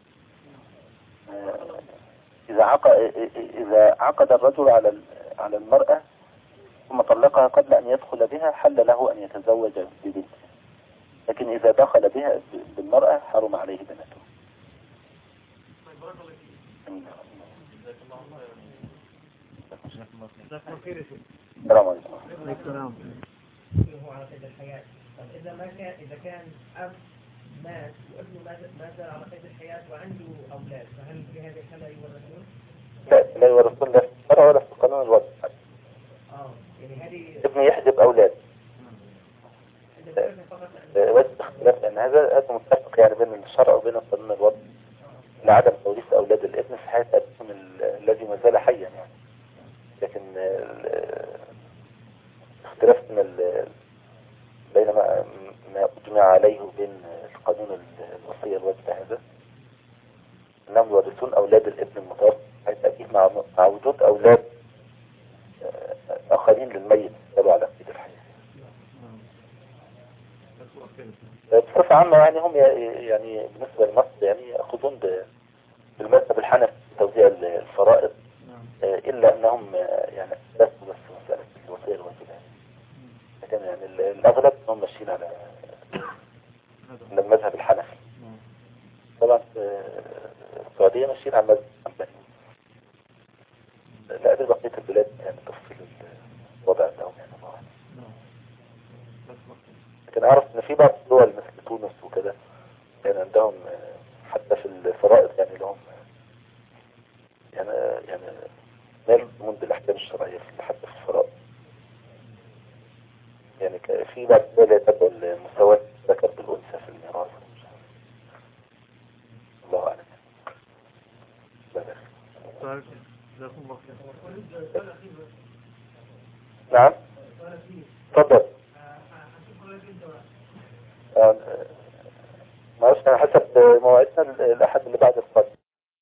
إذا عقد الرجل على المرأة ثم طلقها قبل أن يدخل بها حل له أن يتزوج ببنته، لكن إذا دخل بها بالمرأة حرم عليه بنته. السلام عليكم. هو على قيد الحياة. طب إذا كان أب مات وابنه ما زال على قيد الحياة وعنده أولاد، فهل في هذه الحالة يورثون؟ لا يورثون لا في الشرع ولا في قانون الوضع. يعني هذه ابن يحجب أولاد. بس اختلاف لأن هذا متفق يعني بين الشرع وبين قانون الوضع لعدم توريث أولاد الابن في حياة أبنهم الذي ما زال حيا يعني. لكن اختلاف بين ما أجمع عليه وبين القانون الوصية الواجبة هذا أنهم يورثون أولاد الابن المتوفى حيث أكيد مع وجود أولاد آخرين للميت يدلوا على قيد الحياة. بصفة عامة يعني هم يعني بالنسبة لمصر يعني يأخذون بالمذهب الحنفي في توزيع الفرائض، إلا أنهم يعني بس مسألة الوصية الواجبة، لكن يعني الأغلب هم ماشيين على المذهب الحنفي. طبعا السعودية ماشيين على المذهب الحنبلي. لا أدري بقية البلاد يعني تفصيل الوضع لهم يعني طبعا. لكن أعرف أن في بعض الدول مثل تونس وكده كان عندهم حتى في الفرائض يعني لهم يعني ما يلزمون بالأحكام الشرعية حتى في الفرائض. يعني في بعض الدول يتبع المساواة الذكر بالأنثى في الميراث. الله أعلم. نعم. تفضل. معلش أنا حسب موعدنا الأحد اللي بعد القادم.